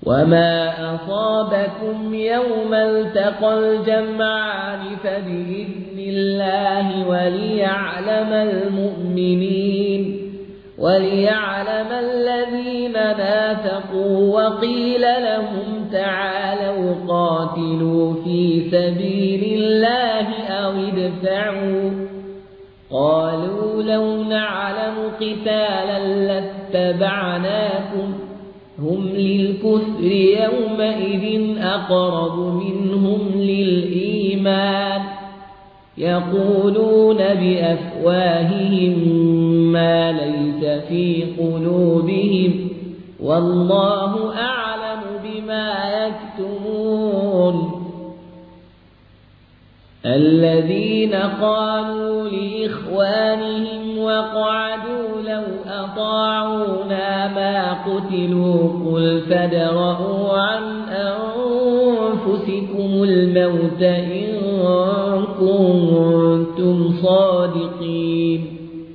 وما أصابكم يوم التقى الجمعان فبإذن الله وليعلم الذين نافقوا وقيل لهم تعالوا قاتلوا في سبيل الله أو ادفعوا قالوا لو نعلم قتالا لاتبعناكم هم للكفر يومئذ أقرب منهم للإيمان يقولون بأفواههم ما ليس في قلوبهم والله أعلم بما يكتمون الذين قالوا لإخوانهم وقعدوا لو أطاعونا ما قتلوا قل فادرءوا عن أنفسكم الموت إن كنتم صادقين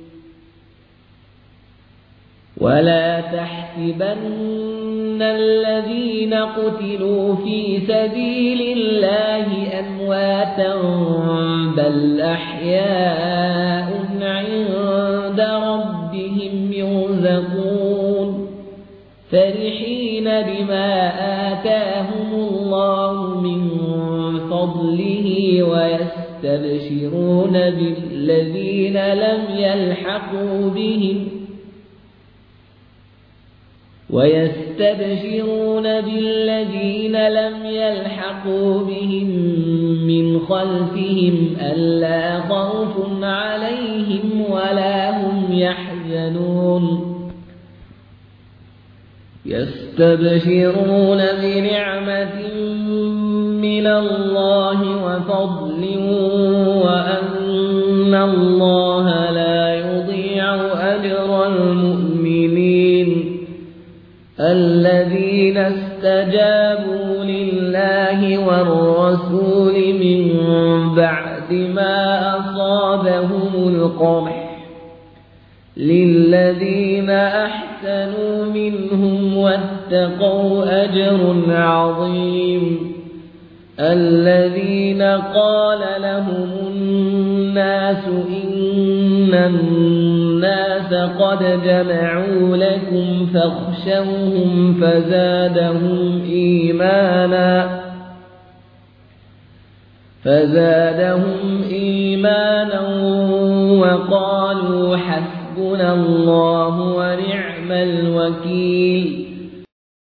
ولا تحسبن الذين قتلوا في سبيل الله أمواتا بل أحياء عند ربهم يرزقون فرحين بما آتاهم الله من فضله ويستبشرون بالذين لم يلحقوا بهم من خلفهم ألا خوف عليهم ولا هم يحزنون يستبشرون بنعمة من الله وفضل وأن الله لا يضيع أجر المؤمنين الذين استجابوا لله والرسول من بعد ما أصابهم القرح للذين أحسنوا منهم واتقوا أجر عظيم الذين قال لهم الناس إن الناس قد جمعوا لكم فاخشوهم فزادهم إيمانا وقالوا حسبنا الله ونعم الوكيل